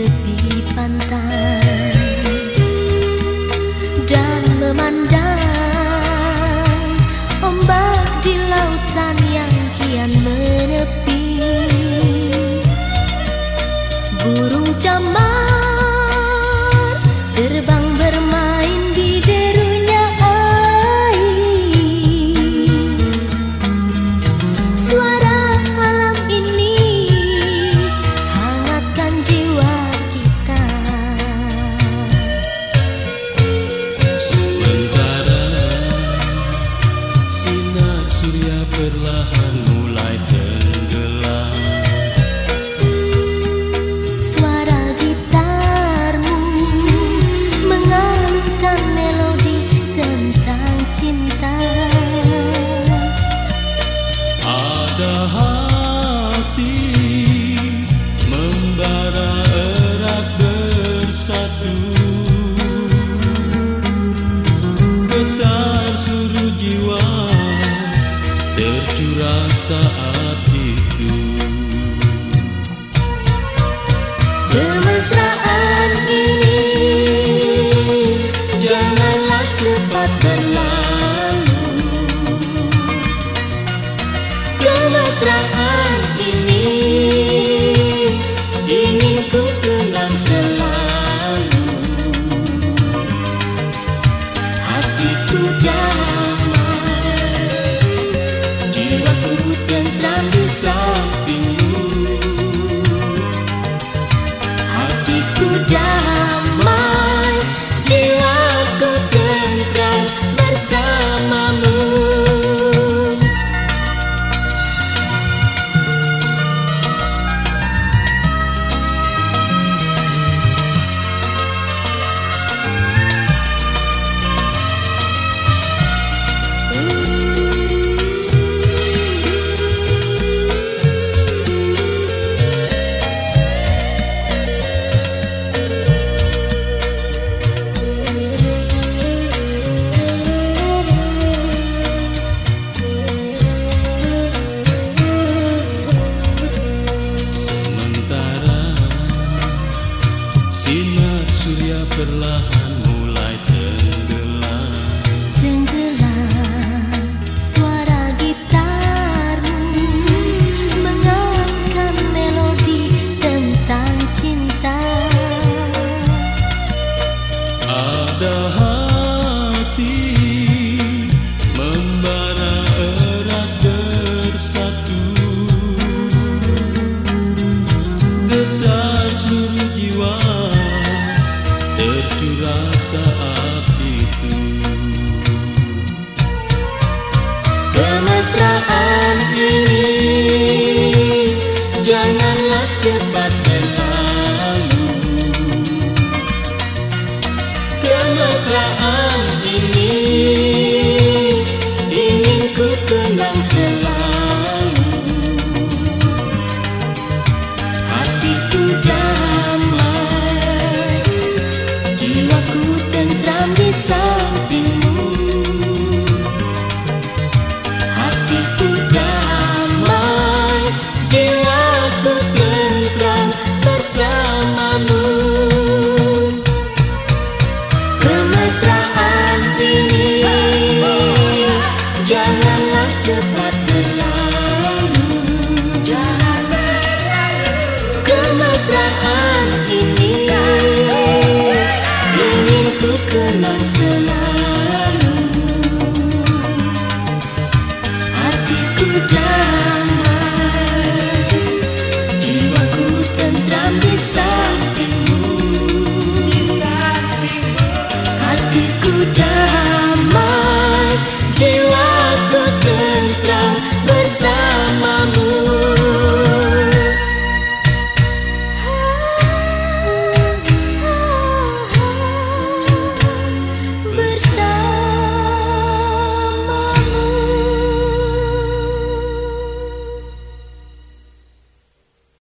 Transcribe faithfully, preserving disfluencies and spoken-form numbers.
tepi pantai dan memandang ombak di lautan yang kian menepi. Burung camar terbang bermain di derunya air. Suara alam ini hangatkan jiwa kita. Sementara sinar surya perlahan mulai tenggelam, Suara gitarmu mengalunkan melodi tentang cinta. ada hati membara erat bersatu, getar seluruh jiwa tercurah saat itu. Kemesraan ini janganlah cepat berlalu. Kemesraan ini ingin ku kenang selalu. Hatiku damai, jiwaku tentram di sampingmu. Hatiku damai, jiwaku tentram bersamamu. Sementara sinar surya perlahan mulai tenggelam, Tenggelam, suara gitarmu mengalunkan melodi tentang cinta. ada hati membara erat bersatu, getar seluruh jiwa tercurah saat itu. Kemesraan ini janganlah cepat berlalu. Kemesraan ini ingin ku kenang selalu. Hatiku damai, jiwaku tentram di sampingmu. Hatiku damai, jiwaku tentram bersamamu. Kemesraan ini janganlah cepat berlalu. Jangan berlalu. Kemesraan ini ingin ku kenang selalu.